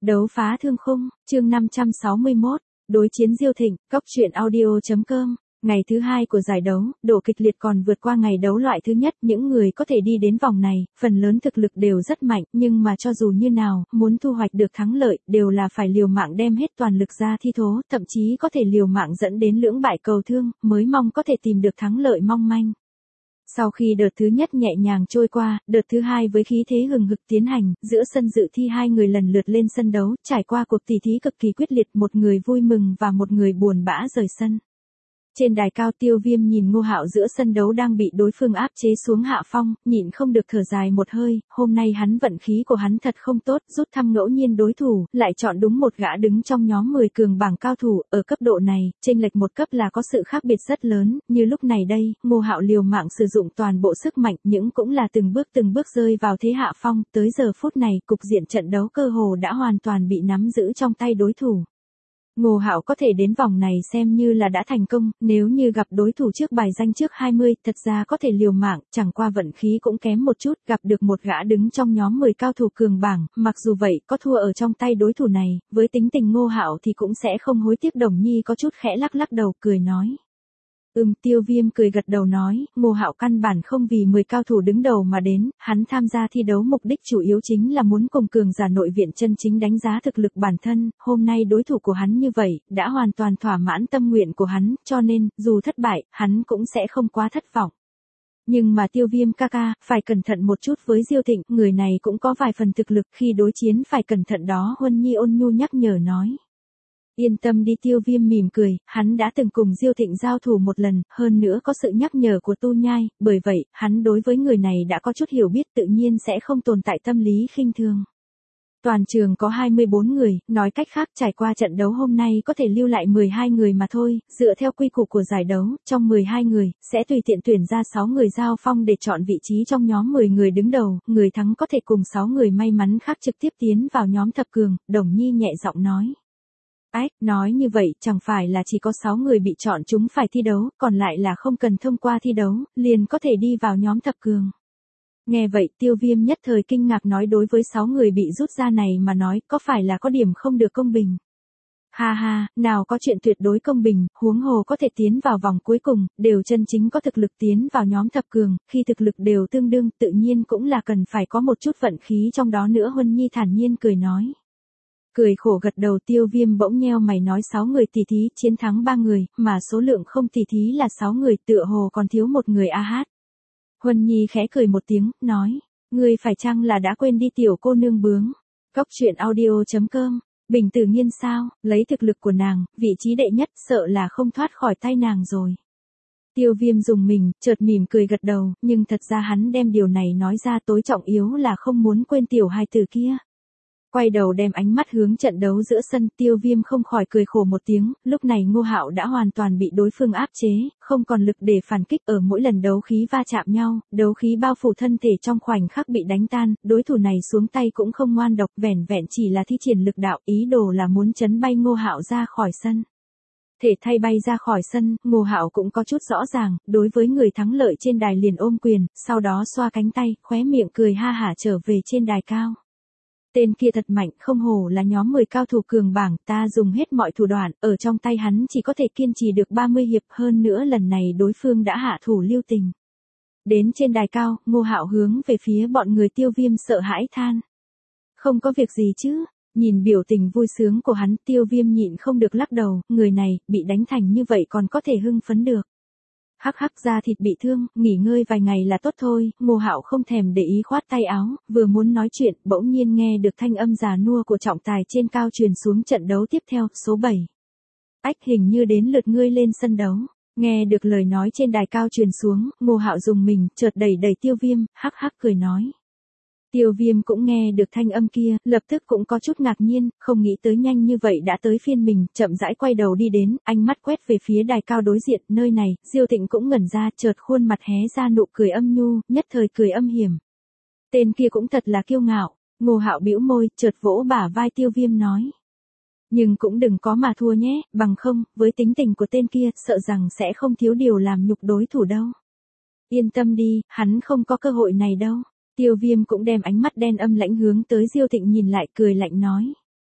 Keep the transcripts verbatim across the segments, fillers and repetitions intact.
Đấu phá thương khung, chương năm trăm sáu mươi mốt, đối chiến Diêu Thịnh, cóc truyện audio chấm com. Ngày thứ hai của giải đấu, độ kịch liệt còn vượt qua ngày đấu loại thứ nhất, những người có thể đi đến vòng này, phần lớn thực lực đều rất mạnh, nhưng mà cho dù như nào, muốn thu hoạch được thắng lợi, đều là phải liều mạng đem hết toàn lực ra thi thố, thậm chí có thể liều mạng dẫn đến lưỡng bại cầu thương, mới mong có thể tìm được thắng lợi mong manh. Sau khi đợt thứ nhất nhẹ nhàng trôi qua, đợt thứ hai với khí thế hừng hực tiến hành, giữa sân dự thi hai người lần lượt lên sân đấu, trải qua cuộc tỉ thí cực kỳ quyết liệt, một người vui mừng và một người buồn bã rời sân. Trên đài cao, Tiêu Viêm nhìn Ngô Hạo giữa sân đấu đang bị đối phương áp chế xuống hạ phong, nhịn không được thở dài một hơi, hôm nay hắn vận khí của hắn thật không tốt, rút thăm ngẫu nhiên đối thủ, lại chọn đúng một gã đứng trong nhóm mười cường bảng cao thủ, ở cấp độ này, chênh lệch một cấp là có sự khác biệt rất lớn, như lúc này đây, Ngô Hạo liều mạng sử dụng toàn bộ sức mạnh, những cũng là từng bước từng bước rơi vào thế hạ phong, tới giờ phút này, cục diện trận đấu cơ hồ đã hoàn toàn bị nắm giữ trong tay đối thủ. Ngô Hạo có thể đến vòng này xem như là đã thành công, nếu như gặp đối thủ trước bài danh trước hai mươi, thật ra có thể liều mạng, chẳng qua vận khí cũng kém một chút, gặp được một gã đứng trong nhóm mười cao thủ cường bảng, mặc dù vậy, có thua ở trong tay đối thủ này, với tính tình Ngô Hạo thì cũng sẽ không hối tiếc. Đồng Nhi có chút khẽ lắc lắc đầu, cười nói. Ừm, Tiêu Viêm cười gật đầu nói, Ngô Hạo căn bản không vì mười cao thủ đứng đầu mà đến, hắn tham gia thi đấu mục đích chủ yếu chính là muốn cùng cường giả nội viện chân chính đánh giá thực lực bản thân, hôm nay đối thủ của hắn như vậy, đã hoàn toàn thỏa mãn tâm nguyện của hắn, cho nên, dù thất bại, hắn cũng sẽ không quá thất vọng. Nhưng mà Tiêu Viêm ca ca, phải cẩn thận một chút với Diêu Thịnh, người này cũng có vài phần thực lực, khi đối chiến phải cẩn thận đó. Huân Nhi ôn nhu nhắc nhở nói. Yên tâm đi, Tiêu Viêm mỉm cười, hắn đã từng cùng Diêu Thịnh giao thủ một lần, hơn nữa có sự nhắc nhở của Tu Nhai, bởi vậy, hắn đối với người này đã có chút hiểu biết, tự nhiên sẽ không tồn tại tâm lý khinh thường. Toàn trường có hai mươi bốn người, nói cách khác trải qua trận đấu hôm nay có thể lưu lại mười hai người mà thôi, dựa theo quy củ của giải đấu, trong mười hai người, sẽ tùy tiện tuyển ra sáu người giao phong để chọn vị trí trong nhóm mười người đứng đầu, người thắng có thể cùng sáu người may mắn khác trực tiếp tiến vào nhóm thập cường. Đồng Nhi nhẹ giọng nói. Ách, nói như vậy, chẳng phải là chỉ có sáu người bị chọn chúng phải thi đấu, còn lại là không cần thông qua thi đấu, liền có thể đi vào nhóm thập cường. Nghe vậy, Tiêu Viêm nhất thời kinh ngạc nói, đối với sáu người bị rút ra này mà nói, có phải là có điểm không được công bình? Ha ha, nào có chuyện tuyệt đối công bình, huống hồ có thể tiến vào vòng cuối cùng, đều chân chính có thực lực tiến vào nhóm thập cường, khi thực lực đều tương đương, tự nhiên cũng là cần phải có một chút vận khí trong đó nữa. Huân Nhi thản nhiên cười nói. Cười khổ gật đầu. Tiêu Viêm bỗng nheo mày nói, sáu người tỷ thí chiến thắng ba người, mà số lượng không tỷ thí là sáu người, tựa hồ còn thiếu một người a hát. Huân Nhi khẽ cười một tiếng, nói, ngươi phải chăng là đã quên đi tiểu cô nương bướng. Cóc truyện audio chấm com, Bình Tử Nghiên sao, lấy thực lực của nàng, vị trí đệ nhất sợ là không thoát khỏi tay nàng rồi. Tiêu Viêm dùng mình, chợt mỉm cười gật đầu, nhưng thật ra hắn đem điều này nói ra tối trọng yếu là không muốn quên tiểu hài tử kia. Quay đầu đem ánh mắt hướng trận đấu giữa sân, Tiêu Viêm không khỏi cười khổ một tiếng, lúc này Ngô Hạo đã hoàn toàn bị đối phương áp chế, không còn lực để phản kích, ở mỗi lần đấu khí va chạm nhau, đấu khí bao phủ thân thể trong khoảnh khắc bị đánh tan, đối thủ này xuống tay cũng không ngoan độc, vẻn vẹn chỉ là thi triển lực đạo, ý đồ là muốn chấn bay Ngô Hạo ra khỏi sân. Thể thay bay ra khỏi sân, Ngô Hạo cũng có chút rõ ràng, đối với người thắng lợi trên đài liền ôm quyền, sau đó xoa cánh tay, khóe miệng cười ha hả trở về trên đài cao. Tên kia thật mạnh, không hổ là nhóm mười cao thủ cường bảng, ta dùng hết mọi thủ đoạn, ở trong tay hắn chỉ có thể kiên trì được ba mươi hiệp, hơn nữa lần này đối phương đã hạ thủ lưu tình. Đến trên đài cao, Ngô Hạo hướng về phía bọn người. Tiêu Viêm sợ hãi than. Không có việc gì chứ, nhìn biểu tình vui sướng của hắn, Tiêu Viêm nhịn không được lắc đầu, người này, bị đánh thành như vậy còn có thể hưng phấn được. Hắc hắc, da thịt bị thương, nghỉ ngơi vài ngày là tốt thôi. Ngô Hạo không thèm để ý khoát tay áo, vừa muốn nói chuyện, bỗng nhiên nghe được thanh âm già nua của trọng tài trên cao truyền xuống. Trận đấu tiếp theo, số bảy. Ách, hình như đến lượt ngươi lên sân đấu. Nghe được lời nói trên đài cao truyền xuống, Ngô Hạo dùng mình, chợt đẩy đẩy Tiêu Viêm, hắc hắc cười nói. Tiêu Viêm cũng nghe được thanh âm kia, lập tức cũng có chút ngạc nhiên, không nghĩ tới nhanh như vậy đã tới phiên mình, chậm rãi quay đầu đi đến, ánh mắt quét về phía đài cao đối diện, nơi này, Diêu Thịnh cũng ngẩn ra, chợt khuôn mặt hé ra nụ cười âm nhu, nhất thời cười âm hiểm. Tên kia cũng thật là kiêu ngạo. Ngô Hạo bĩu môi, chợt vỗ bả vai Tiêu Viêm nói. Nhưng cũng đừng có mà thua nhé, bằng không, với tính tình của tên kia, sợ rằng sẽ không thiếu điều làm nhục đối thủ đâu. Yên tâm đi, hắn không có cơ hội này đâu. Tiêu Viêm cũng đem ánh mắt đen âm lãnh hướng tới Diêu Thịnh nhìn lại, cười lạnh nói.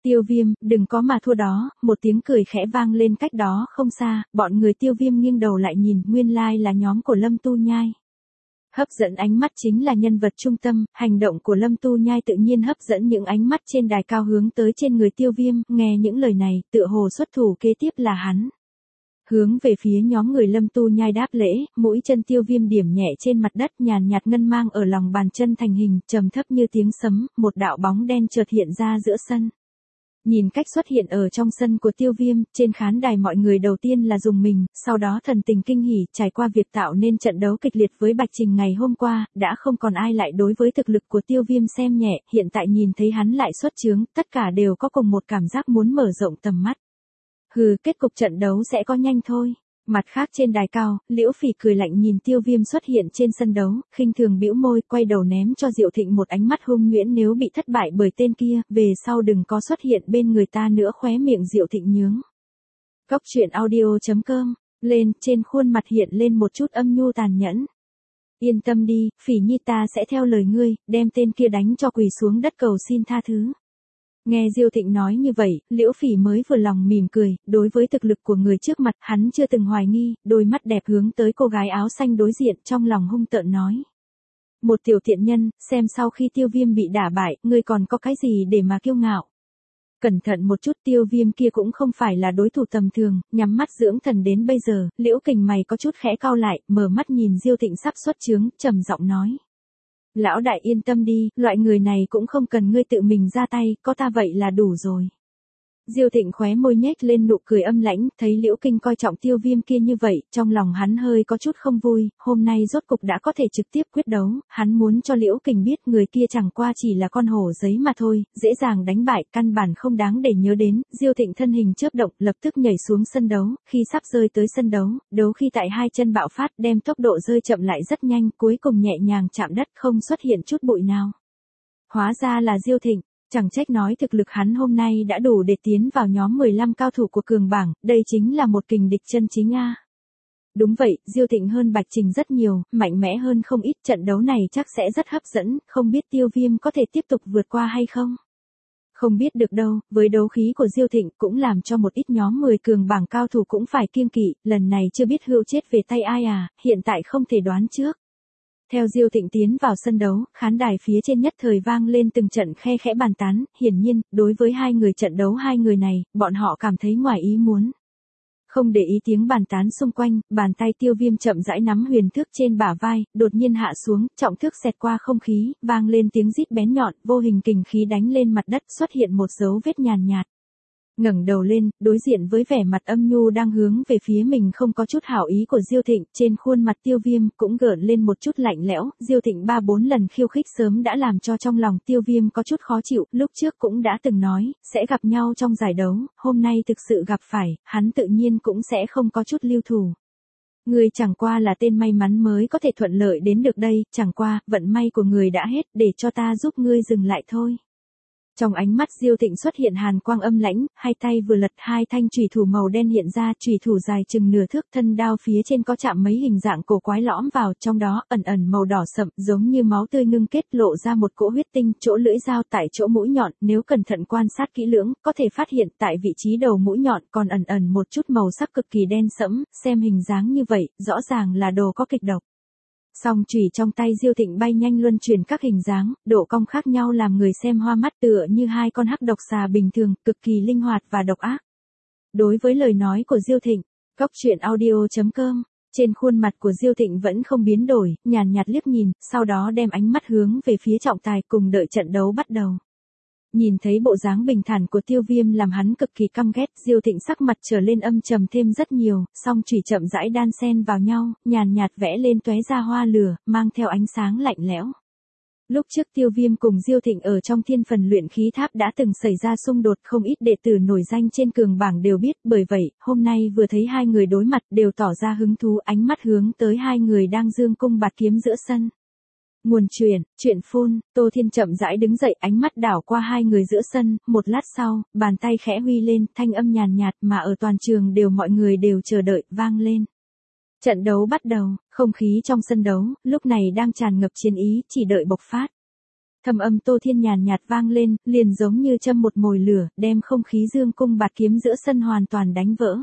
Tiêu Viêm, đừng có mà thua đó, một tiếng cười khẽ vang lên cách đó không xa, bọn người Tiêu Viêm nghiêng đầu lại nhìn, nguyên lai là nhóm của Lâm Tu Nhai. Hấp dẫn ánh mắt chính là nhân vật trung tâm, hành động của Lâm Tu Nhai tự nhiên hấp dẫn những ánh mắt trên đài cao hướng tới trên người Tiêu Viêm, nghe những lời này, tựa hồ xuất thủ kế tiếp là hắn. Hướng về phía nhóm người Lâm Tu Nhai đáp lễ, mũi chân Tiêu Viêm điểm nhẹ trên mặt đất, nhàn nhạt ngân mang ở lòng bàn chân thành hình, trầm thấp như tiếng sấm, một đạo bóng đen chợt hiện ra giữa sân. Nhìn cách xuất hiện ở trong sân của Tiêu Viêm, trên khán đài mọi người đầu tiên là dùng mình, sau đó thần tình kinh hỉ, trải qua việc tạo nên trận đấu kịch liệt với Bạch Trình ngày hôm qua, đã không còn ai lại đối với thực lực của Tiêu Viêm xem nhẹ, hiện tại nhìn thấy hắn lại xuất chướng, tất cả đều có cùng một cảm giác muốn mở rộng tầm mắt. Hừ, kết cục trận đấu sẽ có nhanh thôi. Mặt khác trên đài cao, Liễu Phỉ cười lạnh nhìn Tiêu Viêm xuất hiện trên sân đấu, khinh thường bĩu môi, quay đầu ném cho Diệu Thịnh một ánh mắt hung nhuyễn, nếu bị thất bại bởi tên kia, về sau đừng có xuất hiện bên người ta nữa. Khóe miệng Diệu Thịnh nhướng. Cốc truyện audio chấm com, lên, trên khuôn mặt hiện lên một chút âm nhu tàn nhẫn. Yên tâm đi, Phỉ Nhi, ta sẽ theo lời ngươi, đem tên kia đánh cho quỳ xuống đất cầu xin tha thứ. Nghe Diêu Thịnh nói như vậy, Liễu Phỉ mới vừa lòng mỉm cười, đối với thực lực của người trước mặt, hắn chưa từng hoài nghi, đôi mắt đẹp hướng tới cô gái áo xanh đối diện, trong lòng hung tợn nói. Một tiểu tiện nhân, xem sau khi Tiêu Viêm bị đả bại, ngươi còn có cái gì để mà kiêu ngạo. Cẩn thận một chút, Tiêu Viêm kia cũng không phải là đối thủ tầm thường, nhắm mắt dưỡng thần đến bây giờ, Liễu Kình mày có chút khẽ cau lại, mở mắt nhìn Diêu Thịnh sắp xuất chướng, trầm giọng nói. Lão đại yên tâm đi, loại người này cũng không cần ngươi tự mình ra tay, có ta vậy là đủ rồi. Diêu Thịnh khóe môi nhếch lên nụ cười âm lãnh, thấy Liễu Kinh coi trọng Tiêu Viêm kia như vậy, trong lòng hắn hơi có chút không vui, hôm nay rốt cục đã có thể trực tiếp quyết đấu, hắn muốn cho Liễu Kinh biết người kia chẳng qua chỉ là con hổ giấy mà thôi, dễ dàng đánh bại, căn bản không đáng để nhớ đến. Diêu Thịnh thân hình chớp động, lập tức nhảy xuống sân đấu, khi sắp rơi tới sân đấu, đấu khi tại hai chân bạo phát, đem tốc độ rơi chậm lại rất nhanh, cuối cùng nhẹ nhàng chạm đất, không xuất hiện chút bụi nào. Hóa ra là Diêu Thịnh. Chẳng trách nói thực lực hắn hôm nay đã đủ để tiến vào nhóm mười lăm cao thủ của cường bảng, đây chính là một kình địch chân chính a. Đúng vậy, Diêu Thịnh hơn Bạch Trình rất nhiều, mạnh mẽ hơn không ít, trận đấu này chắc sẽ rất hấp dẫn, không biết Tiêu Viêm có thể tiếp tục vượt qua hay không? Không biết được đâu, với đấu khí của Diêu Thịnh cũng làm cho một ít nhóm mười cường bảng cao thủ cũng phải kiêng kỵ, lần này chưa biết hữu chết về tay ai à, hiện tại không thể đoán trước. Theo Diêu Thịnh tiến vào sân đấu, khán đài phía trên nhất thời vang lên từng trận khe khẽ bàn tán, hiển nhiên, đối với hai người trận đấu hai người này, bọn họ cảm thấy ngoài ý muốn. Không để ý tiếng bàn tán xung quanh, bàn tay Tiêu Viêm chậm rãi nắm huyền thước trên bả vai, đột nhiên hạ xuống, trọng thước xẹt qua không khí, vang lên tiếng rít bén nhọn, vô hình kình khí đánh lên mặt đất, xuất hiện một dấu vết nhàn nhạt. Ngẩng đầu lên, đối diện với vẻ mặt âm nhu đang hướng về phía mình không có chút hảo ý của Diêu Thịnh, trên khuôn mặt Tiêu Viêm cũng gợn lên một chút lạnh lẽo, Diêu Thịnh ba bốn lần khiêu khích sớm đã làm cho trong lòng Tiêu Viêm có chút khó chịu, lúc trước cũng đã từng nói, sẽ gặp nhau trong giải đấu, hôm nay thực sự gặp phải, hắn tự nhiên cũng sẽ không có chút lưu thủ. Người chẳng qua là tên may mắn mới có thể thuận lợi đến được đây, chẳng qua, vận may của người đã hết, để cho ta giúp ngươi dừng lại thôi. Trong ánh mắt Diêu Thịnh xuất hiện hàn quang âm lãnh, hai tay vừa lật, hai thanh chủy thủ màu đen hiện ra, chủy thủ dài chừng nửa thước, thân đao phía trên có chạm mấy hình dạng cổ quái lõm vào, trong đó ẩn ẩn màu đỏ sậm, giống như máu tươi ngưng kết, lộ ra một cỗ huyết tinh, chỗ lưỡi dao tại chỗ mũi nhọn, nếu cẩn thận quan sát kỹ lưỡng, có thể phát hiện tại vị trí đầu mũi nhọn còn ẩn ẩn một chút màu sắc cực kỳ đen sẫm, xem hình dáng như vậy, rõ ràng là đồ có kịch độc. Song chùy trong tay Diêu Thịnh bay nhanh luân chuyển các hình dáng, độ cong khác nhau làm người xem hoa mắt, tựa như hai con hắc độc xà bình thường, cực kỳ linh hoạt và độc ác. Đối với lời nói của Diêu Thịnh, cốc truyện audio chấm com, trên khuôn mặt của Diêu Thịnh vẫn không biến đổi, nhàn nhạt liếc nhìn, sau đó đem ánh mắt hướng về phía trọng tài, cùng đợi trận đấu bắt đầu. Nhìn thấy bộ dáng bình thản của Tiêu Viêm làm hắn cực kỳ căm ghét, Diêu Thịnh sắc mặt trở lên âm trầm thêm rất nhiều, song chùy chậm rãi đan xen vào nhau, nhàn nhạt vẽ lên tóe ra hoa lửa, mang theo ánh sáng lạnh lẽo. Lúc trước Tiêu Viêm cùng Diêu Thịnh ở trong thiên phần luyện khí tháp đã từng xảy ra xung đột, không ít đệ tử nổi danh trên cường bảng đều biết, bởi vậy, hôm nay vừa thấy hai người đối mặt đều tỏ ra hứng thú, ánh mắt hướng tới hai người đang dương cung bạt kiếm giữa sân. Nguồn truyền, truyện phun, Tô Thiên chậm rãi đứng dậy, ánh mắt đảo qua hai người giữa sân, một lát sau, bàn tay khẽ huy lên, thanh âm nhàn nhạt mà ở toàn trường đều mọi người đều chờ đợi, vang lên. Trận đấu bắt đầu, không khí trong sân đấu, lúc này đang tràn ngập chiến ý, chỉ đợi bộc phát. Thầm âm Tô Thiên nhàn nhạt vang lên, liền giống như châm một mồi lửa, đem không khí dương cung bạt kiếm giữa sân hoàn toàn đánh vỡ.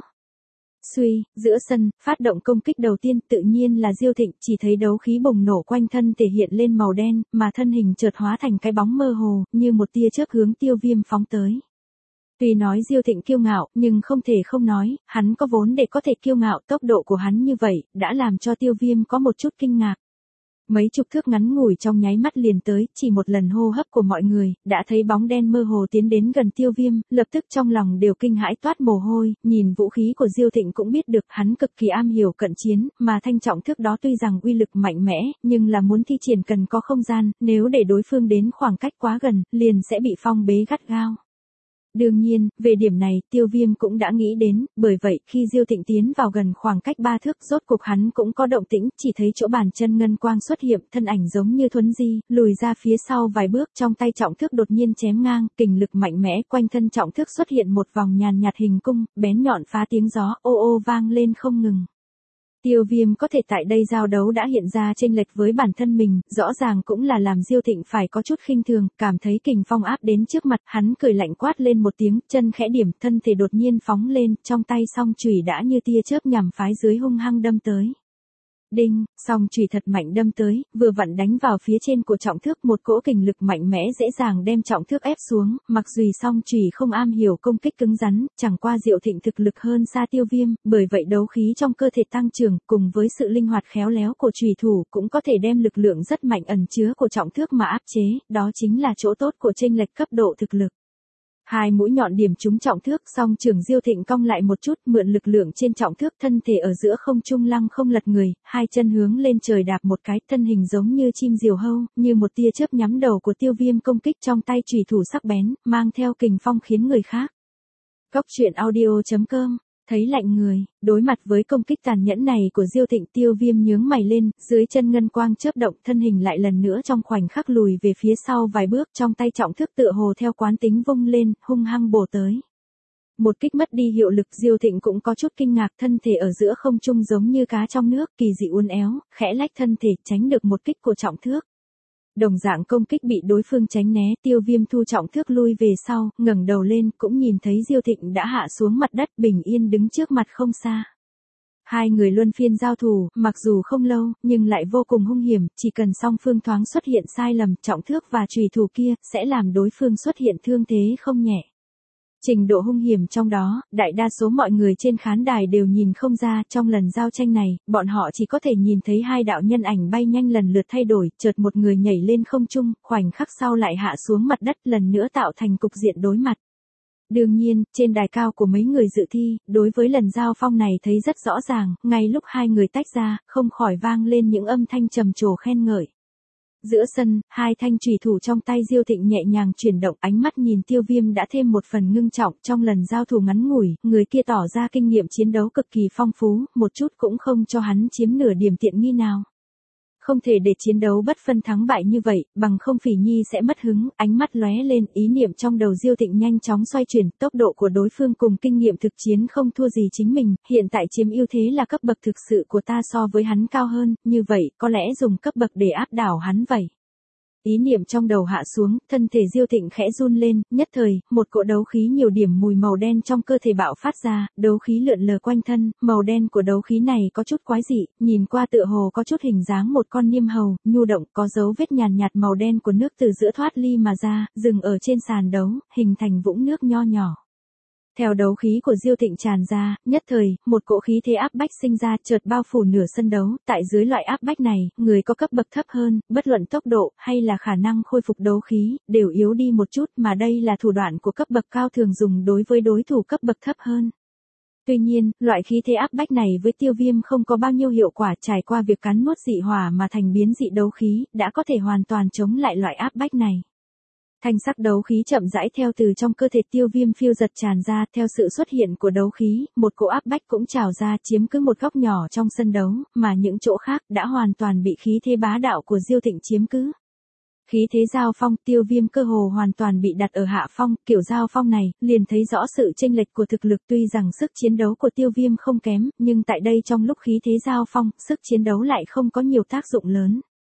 Suy, giữa sân, phát động công kích đầu tiên tự nhiên là Diêu Thịnh, chỉ thấy đấu khí bùng nổ quanh thân thể hiện lên màu đen, mà thân hình chợt hóa thành cái bóng mơ hồ, như một tia chớp hướng Tiêu Viêm phóng tới. Tuy nói Diêu Thịnh kiêu ngạo, nhưng không thể không nói, hắn có vốn để có thể kiêu ngạo, tốc độ của hắn như vậy, đã làm cho Tiêu Viêm có một chút kinh ngạc. Mấy chục thước ngắn ngủi trong nháy mắt liền tới, chỉ một lần hô hấp của mọi người, đã thấy bóng đen mơ hồ tiến đến gần Tiêu Viêm, lập tức trong lòng đều kinh hãi toát mồ hôi, nhìn vũ khí của Diêu Thịnh cũng biết được hắn cực kỳ am hiểu cận chiến, mà thanh trọng thước đó tuy rằng uy lực mạnh mẽ, nhưng là muốn thi triển cần có không gian, nếu để đối phương đến khoảng cách quá gần, liền sẽ bị phong bế gắt gao. Đương nhiên, về điểm này, Tiêu Viêm cũng đã nghĩ đến, bởi vậy, khi Diêu Thịnh tiến vào gần khoảng cách ba thước, rốt cục hắn cũng có động tĩnh, chỉ thấy chỗ bàn chân ngân quang xuất hiện, thân ảnh giống như thuấn di, lùi ra phía sau vài bước, trong tay trọng thước đột nhiên chém ngang, kình lực mạnh mẽ, quanh thân trọng thước xuất hiện một vòng nhàn nhạt hình cung, bén nhọn phá tiếng gió, ô ô vang lên không ngừng. Tiêu Viêm có thể tại đây giao đấu đã hiện ra chênh lệch với bản thân mình, rõ ràng cũng là làm Diêu Thịnh phải có chút khinh thường, cảm thấy kình phong áp đến trước mặt, hắn cười lạnh quát lên một tiếng, chân khẽ điểm, thân thể đột nhiên phóng lên, trong tay song chùy đã như tia chớp nhằm phái dưới hung hăng đâm tới. Đinh, song chùy thật mạnh đâm tới, vừa vặn đánh vào phía trên của trọng thước, một cỗ kình lực mạnh mẽ dễ dàng đem trọng thước ép xuống, mặc dù song chùy không am hiểu công kích cứng rắn, chẳng qua Diệu Thịnh thực lực hơn xa Tiêu Viêm, bởi vậy đấu khí trong cơ thể tăng trưởng, cùng với sự linh hoạt khéo léo của chùy thủ, cũng có thể đem lực lượng rất mạnh ẩn chứa của trọng thước mà áp chế, đó chính là chỗ tốt của chênh lệch cấp độ thực lực. Hai mũi nhọn điểm trúng trọng thước, song trường Diêu Thịnh cong lại một chút, mượn lực lượng trên trọng thước, thân thể ở giữa không trung lăng không lật người, hai chân hướng lên trời đạp một cái, thân hình giống như chim diều hâu, như một tia chớp nhắm đầu của Tiêu Viêm, công kích trong tay chùy thủ sắc bén, mang theo kình phong khiến người khác. Cốc truyện audio chấm com thấy lạnh người, đối mặt với công kích tàn nhẫn này của Diêu Thịnh, Tiêu Viêm nhướng mày lên, dưới chân ngân quang chớp động, thân hình lại lần nữa trong khoảnh khắc lùi về phía sau vài bước, trong tay trọng thước tựa hồ theo quán tính vung lên, hung hăng bổ tới. Một kích mất đi hiệu lực, Diêu Thịnh cũng có chút kinh ngạc, thân thể ở giữa không trung giống như cá trong nước, kỳ dị uốn éo, khẽ lách thân thể, tránh được một kích của trọng thước. Đồng dạng công kích bị đối phương tránh né, Tiêu Viêm thu trọng thước lui về sau, ngẩng đầu lên, cũng nhìn thấy Diêu Thịnh đã hạ xuống mặt đất, bình yên đứng trước mặt không xa. Hai người luân phiên giao thủ, mặc dù không lâu, nhưng lại vô cùng hung hiểm, chỉ cần song phương thoáng xuất hiện sai lầm, trọng thước và chùy thủ kia, sẽ làm đối phương xuất hiện thương thế không nhẹ. Trình độ hung hiểm trong đó, đại đa số mọi người trên khán đài đều nhìn không ra, trong lần giao tranh này, bọn họ chỉ có thể nhìn thấy hai đạo nhân ảnh bay nhanh lần lượt thay đổi, chợt một người nhảy lên không trung, khoảnh khắc sau lại hạ xuống mặt đất, lần nữa tạo thành cục diện đối mặt. Đương nhiên, trên đài cao của mấy người dự thi, đối với lần giao phong này thấy rất rõ ràng, ngay lúc hai người tách ra, không khỏi vang lên những âm thanh trầm trồ khen ngợi. Giữa sân, hai thanh chùy thủ trong tay Diêu Thịnh nhẹ nhàng chuyển động, ánh mắt nhìn Tiêu Viêm đã thêm một phần ngưng trọng, trong lần giao thủ ngắn ngủi, người kia tỏ ra kinh nghiệm chiến đấu cực kỳ phong phú, một chút cũng không cho hắn chiếm nửa điểm tiện nghi nào. Không thể để chiến đấu bất phân thắng bại như vậy, bằng không Phỉ Nhi sẽ mất hứng, ánh mắt lóe lên, ý niệm trong đầu Diêu Thịnh nhanh chóng xoay chuyển, tốc độ của đối phương cùng kinh nghiệm thực chiến không thua gì chính mình, hiện tại chiếm ưu thế là cấp bậc thực sự của ta so với hắn cao hơn, như vậy, có lẽ dùng cấp bậc để áp đảo hắn vậy. Ý niệm trong đầu hạ xuống, thân thể Diêu Thịnh khẽ run lên, nhất thời, một cỗ đấu khí nhiều điểm mùi màu đen trong cơ thể bạo phát ra, đấu khí lượn lờ quanh thân, màu đen của đấu khí này có chút quái dị, nhìn qua tựa hồ có chút hình dáng một con niêm hầu, nhu động, có dấu vết nhàn nhạt màu đen của nước từ giữa thoát ly mà ra, dừng ở trên sàn đấu, hình thành vũng nước nho nhỏ. Theo đấu khí của Diêu Thịnh tràn ra, nhất thời, một cỗ khí thế áp bách sinh ra, chợt bao phủ nửa sân đấu, tại dưới loại áp bách này, người có cấp bậc thấp hơn, bất luận tốc độ hay là khả năng khôi phục đấu khí, đều yếu đi một chút, mà đây là thủ đoạn của cấp bậc cao thường dùng đối với đối thủ cấp bậc thấp hơn. Tuy nhiên, loại khí thế áp bách này với Tiêu Viêm không có bao nhiêu hiệu quả, trải qua việc cắn nuốt dị hỏa mà thành biến dị đấu khí, đã có thể hoàn toàn chống lại loại áp bách này. Thanh sắc đấu khí chậm rãi theo từ trong cơ thể Tiêu Viêm phiêu giật tràn ra, theo sự xuất hiện của đấu khí, một cỗ áp bách cũng trào ra, chiếm cứ một góc nhỏ trong sân đấu, mà những chỗ khác đã hoàn toàn bị khí thế bá đạo của Diêu Thịnh chiếm cứ. Khí thế giao phong, Tiêu Viêm cơ hồ hoàn toàn bị đặt ở hạ phong, kiểu giao phong này, liền thấy rõ sự chênh lệch của thực lực, tuy rằng sức chiến đấu của Tiêu Viêm không kém, nhưng tại đây trong lúc khí thế giao phong, sức chiến đấu lại không có nhiều tác dụng lớn.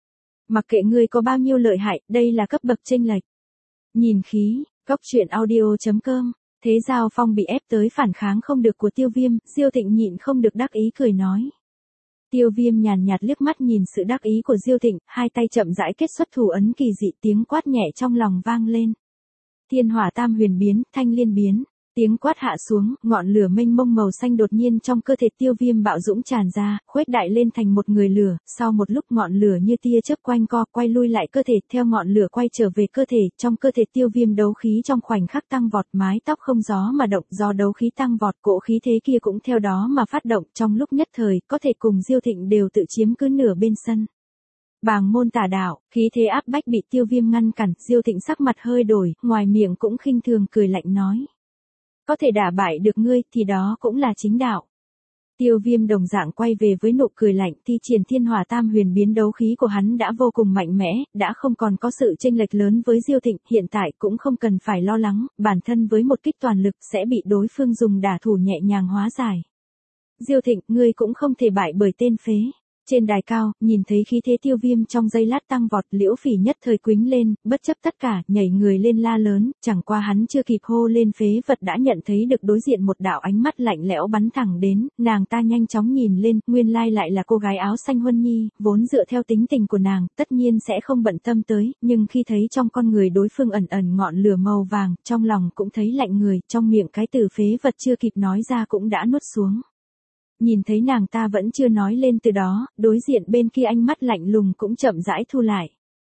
Mặc kệ ngươi có bao nhiêu lợi hại, đây là cấp bậc chênh lệch. Nhìn khí, Cóc truyện audio chấm com. Thế Giao Phong bị ép tới phản kháng không được của Tiêu Viêm, Diêu Thịnh nhịn không được đắc ý cười nói. Tiêu Viêm nhàn nhạt liếc mắt nhìn sự đắc ý của Diêu Thịnh, hai tay chậm rãi kết xuất thủ ấn kỳ dị, tiếng quát nhẹ trong lòng vang lên. Thiên hỏa tam huyền biến, thanh liên biến. Tiếng quát hạ xuống, ngọn lửa mênh mông màu xanh đột nhiên trong cơ thể Tiêu Viêm bạo dũng tràn ra, khuếch đại lên thành một người lửa, sau một lúc ngọn lửa như tia chớp quanh co, quay lui lại cơ thể, theo ngọn lửa quay trở về cơ thể, trong cơ thể Tiêu Viêm đấu khí trong khoảnh khắc tăng vọt, mái tóc không gió mà động, do đấu khí tăng vọt, cỗ khí thế kia cũng theo đó mà phát động, trong lúc nhất thời, có thể cùng Diêu Thịnh đều tự chiếm cứ nửa bên sân. Bàng môn tà đạo, khí thế áp bách bị Tiêu Viêm ngăn cản, Diêu Thịnh sắc mặt hơi đổi, ngoài miệng cũng khinh thường cười lạnh nói. Có thể đả bại được ngươi thì đó cũng là chính đạo. Tiêu Viêm đồng dạng quay về với nụ cười lạnh, thi triển thiên hỏa tam huyền biến đấu khí của hắn đã vô cùng mạnh mẽ, đã không còn có sự chênh lệch lớn với Diêu Thịnh, hiện tại cũng không cần phải lo lắng, bản thân với một kích toàn lực sẽ bị đối phương dùng đả thủ nhẹ nhàng hóa giải. Diêu Thịnh, ngươi cũng không thể bại bởi tên phế. Trên đài cao, nhìn thấy khí thế Tiêu Viêm trong giây lát tăng vọt, Liễu Phỉ nhất thời quĩnh lên, bất chấp tất cả, nhảy người lên la lớn, chẳng qua hắn chưa kịp hô lên phế vật đã nhận thấy được đối diện một đạo ánh mắt lạnh lẽo bắn thẳng đến, nàng ta nhanh chóng nhìn lên, nguyên lai lại là cô gái áo xanh Huân Nhi, vốn dựa theo tính tình của nàng, tất nhiên sẽ không bận tâm tới, nhưng khi thấy trong con người đối phương ẩn ẩn ngọn lửa màu vàng, trong lòng cũng thấy lạnh người, trong miệng cái từ phế vật chưa kịp nói ra cũng đã nuốt xuống. Nhìn thấy nàng ta vẫn chưa nói lên từ đó, đối diện bên kia ánh mắt lạnh lùng cũng chậm rãi thu lại.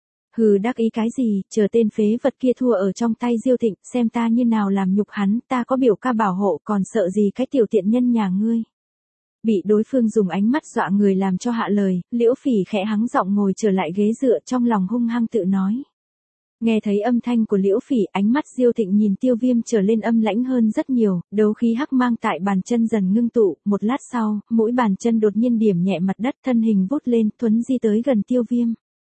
Hừ, đắc ý cái gì, chờ tên phế vật kia thua ở trong tay Diêu Thịnh, xem ta như nào làm nhục hắn, ta có biểu ca bảo hộ còn sợ gì cái tiểu tiện nhân nhà ngươi. Bị đối phương dùng ánh mắt dọa người làm cho hạ lời, Liễu Phỉ khẽ hắng giọng ngồi trở lại ghế dựa, trong lòng hung hăng tự nói. Nghe thấy âm thanh của Liễu Phỉ, ánh mắt Diêu Thịnh nhìn Tiêu Viêm trở lên âm lãnh hơn rất nhiều, đấu khí hắc mang tại bàn chân dần ngưng tụ, một lát sau, mũi bàn chân đột nhiên điểm nhẹ mặt đất, thân hình vút lên, thuấn di tới gần Tiêu Viêm.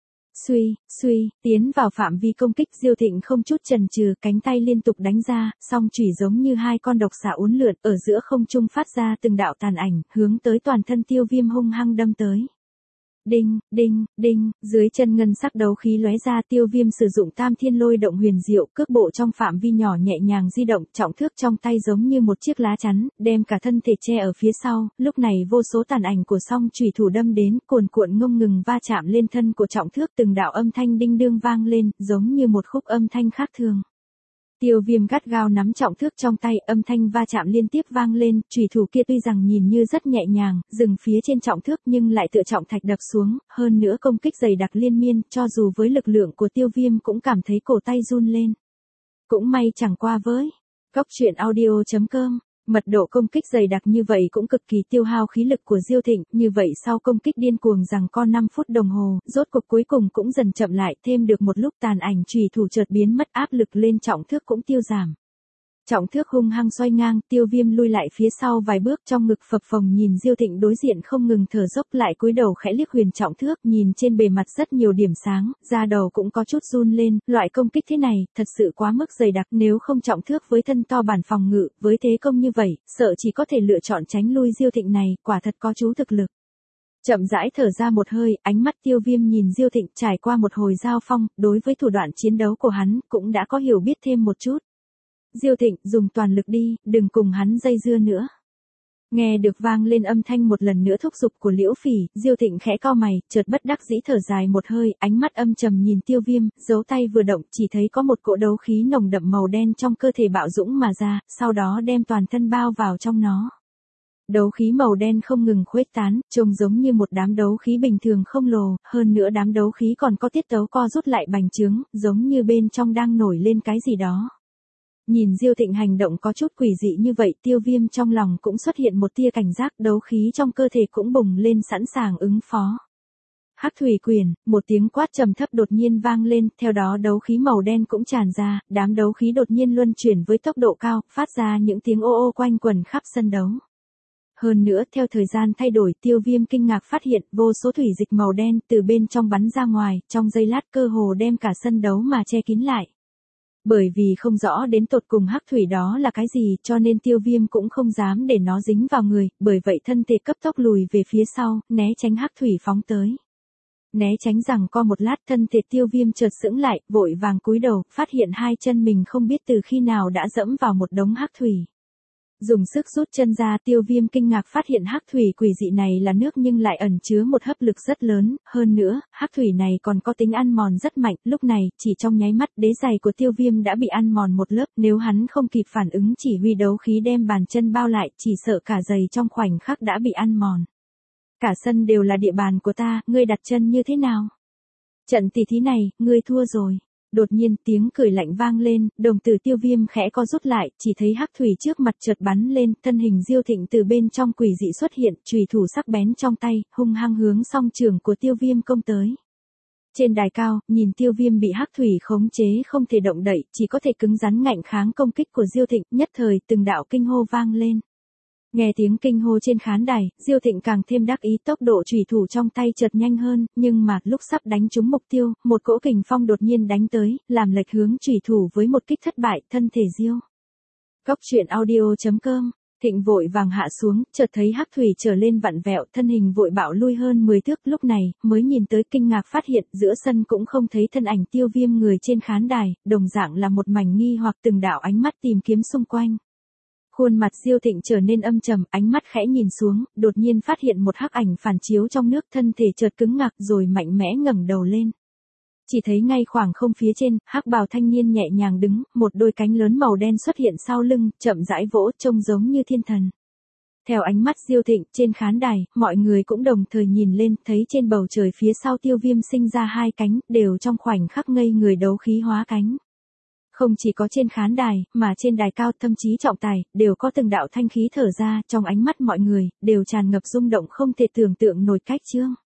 Suy, suy, tiến vào phạm vi công kích, Diêu Thịnh không chút chần chừ, cánh tay liên tục đánh ra, song chủy giống như hai con độc xà uốn lượn, ở giữa không trung phát ra từng đạo tàn ảnh, hướng tới toàn thân Tiêu Viêm hung hăng đâm tới. Đinh, đinh, đinh, dưới chân ngân sắc đấu khí lóe ra, Tiêu Viêm sử dụng tam thiên lôi động huyền diệu, cước bộ trong phạm vi nhỏ nhẹ nhàng di động, trọng thước trong tay giống như một chiếc lá chắn, đem cả thân thể che ở phía sau, lúc này vô số tàn ảnh của song chủy thủ đâm đến, cuồn cuộn ngông ngừng va chạm lên thân của trọng thước, từng đạo âm thanh đinh đương vang lên, giống như một khúc âm thanh khác thường. Tiêu Viêm gắt gao nắm trọng thước trong tay, âm thanh va chạm liên tiếp vang lên, chủy thủ kia tuy rằng nhìn như rất nhẹ nhàng, dừng phía trên trọng thước nhưng lại tựa trọng thạch đập xuống, hơn nữa công kích dày đặc liên miên, cho dù với lực lượng của Tiêu Viêm cũng cảm thấy cổ tay run lên. Cũng may chẳng qua với Cóc truyện audio chấm com, mật độ công kích dày đặc như vậy cũng cực kỳ tiêu hao khí lực của Diêu Thịnh, như vậy sau công kích điên cuồng rằng co năm phút đồng hồ, rốt cuộc cuối cùng cũng dần chậm lại, thêm được một lúc tàn ảnh chủy thủ chợt biến mất, áp lực lên trọng thước cũng tiêu giảm. Trọng thước hung hăng xoay ngang, Tiêu Viêm lui lại phía sau vài bước, trong ngực phập phồng nhìn Diêu Thịnh đối diện không ngừng thở dốc, lại cúi đầu khẽ liếc huyền trọng thước, nhìn trên bề mặt rất nhiều điểm sáng, da đầu cũng có chút run lên, loại công kích thế này, thật sự quá mức dày đặc, nếu không trọng thước với thân to bản phòng ngự, với thế công như vậy, sợ chỉ có thể lựa chọn tránh lui Diêu Thịnh này, quả thật có chú thực lực. Chậm rãi thở ra một hơi, ánh mắt Tiêu Viêm nhìn Diêu Thịnh, trải qua một hồi giao phong, đối với thủ đoạn chiến đấu của hắn, cũng đã có hiểu biết thêm một chút. Diêu Thịnh, dùng toàn lực đi, đừng cùng hắn dây dưa nữa. Nghe được vang lên âm thanh một lần nữa thúc giục của Liễu Phỉ, Diêu Thịnh khẽ cau mày, chợt bất đắc dĩ thở dài một hơi, ánh mắt âm trầm nhìn Tiêu Viêm, giấu tay vừa động, chỉ thấy có một cỗ đấu khí nồng đậm màu đen trong cơ thể bạo dũng mà ra, sau đó đem toàn thân bao vào trong nó. Đấu khí màu đen không ngừng khuếch tán, trông giống như một đám đấu khí bình thường không lồ, hơn nữa đám đấu khí còn có tiết tấu co rút lại bành trướng, giống như bên trong đang nổi lên cái gì đó. Nhìn Diêu Thịnh hành động có chút quỷ dị như vậy, Tiêu Viêm trong lòng cũng xuất hiện một tia cảnh giác, đấu khí trong cơ thể cũng bùng lên sẵn sàng ứng phó. Hắc thủy quyền, một tiếng quát trầm thấp đột nhiên vang lên, theo đó đấu khí màu đen cũng tràn ra, đám đấu khí đột nhiên luân chuyển với tốc độ cao, phát ra những tiếng ô ô quanh quẩn khắp sân đấu. Hơn nữa, theo thời gian thay đổi, Tiêu Viêm kinh ngạc phát hiện vô số thủy dịch màu đen từ bên trong bắn ra ngoài, trong giây lát cơ hồ đem cả sân đấu mà che kín lại. Bởi vì không rõ đến tột cùng hắc thủy đó là cái gì, cho nên Tiêu Viêm cũng không dám để nó dính vào người, bởi vậy thân thể cấp tốc lùi về phía sau, né tránh hắc thủy phóng tới. Né tránh rằng co một lát, thân thể Tiêu Viêm chợt sững lại, vội vàng cúi đầu, phát hiện hai chân mình không biết từ khi nào đã dẫm vào một đống hắc thủy. Dùng sức rút chân ra, Tiêu Viêm kinh ngạc phát hiện hắc thủy quỷ dị này là nước nhưng lại ẩn chứa một hấp lực rất lớn, hơn nữa, hắc thủy này còn có tính ăn mòn rất mạnh, lúc này, chỉ trong nháy mắt, đế giày của Tiêu Viêm đã bị ăn mòn một lớp, nếu hắn không kịp phản ứng chỉ huy đấu khí đem bàn chân bao lại, chỉ sợ cả giày trong khoảnh khắc đã bị ăn mòn. Cả sân đều là địa bàn của ta, ngươi đặt chân như thế nào? Trận tỷ thí này, ngươi thua rồi. Đột nhiên tiếng cười lạnh vang lên, đồng tử Tiêu Viêm khẽ co rút lại, chỉ thấy hắc thủy trước mặt chợt bắn lên, thân hình Diêu Thịnh từ bên trong quỷ dị xuất hiện, chùy thủ sắc bén trong tay, hung hăng hướng song trường của Tiêu Viêm công tới. Trên đài cao, nhìn Tiêu Viêm bị hắc thủy khống chế không thể động đậy, chỉ có thể cứng rắn ngạnh kháng công kích của Diêu Thịnh, nhất thời từng đạo kinh hô vang lên. Nghe tiếng kinh hô trên khán đài, Diêu Thịnh càng thêm đắc ý, tốc độ chủy thủ trong tay chợt nhanh hơn, nhưng mà lúc sắp đánh trúng mục tiêu, một cỗ kình phong đột nhiên đánh tới, làm lệch hướng chủy thủ với một kích thất bại, thân thể Diêu. Góc truyện audio chấm com. Thịnh vội vàng hạ xuống, chợt thấy hắc thủy trở lên vặn vẹo, thân hình vội bạo lui hơn mười thước, lúc này mới nhìn tới kinh ngạc phát hiện giữa sân cũng không thấy thân ảnh Tiêu Viêm người trên khán đài, đồng dạng là một mảnh nghi hoặc từng đạo ánh mắt tìm kiếm xung quanh. Khuôn mặt Diêu Thịnh trở nên âm trầm, ánh mắt khẽ nhìn xuống, đột nhiên phát hiện một hắc ảnh phản chiếu trong nước, thân thể chợt cứng ngắc rồi mạnh mẽ ngẩng đầu lên. Chỉ thấy ngay khoảng không phía trên, hắc bào thanh niên nhẹ nhàng đứng, một đôi cánh lớn màu đen xuất hiện sau lưng, chậm rãi vỗ, trông giống như thiên thần. Theo ánh mắt Diêu Thịnh, trên khán đài, mọi người cũng đồng thời nhìn lên, thấy trên bầu trời phía sau Tiêu Viêm sinh ra hai cánh, đều trong khoảnh khắc ngây người đấu khí hóa cánh. Không chỉ có trên khán đài, mà trên đài cao, thậm chí trọng tài, đều có từng đạo thanh khí thở ra, trong ánh mắt mọi người, đều tràn ngập rung động không thể tưởng tượng nổi cách chương.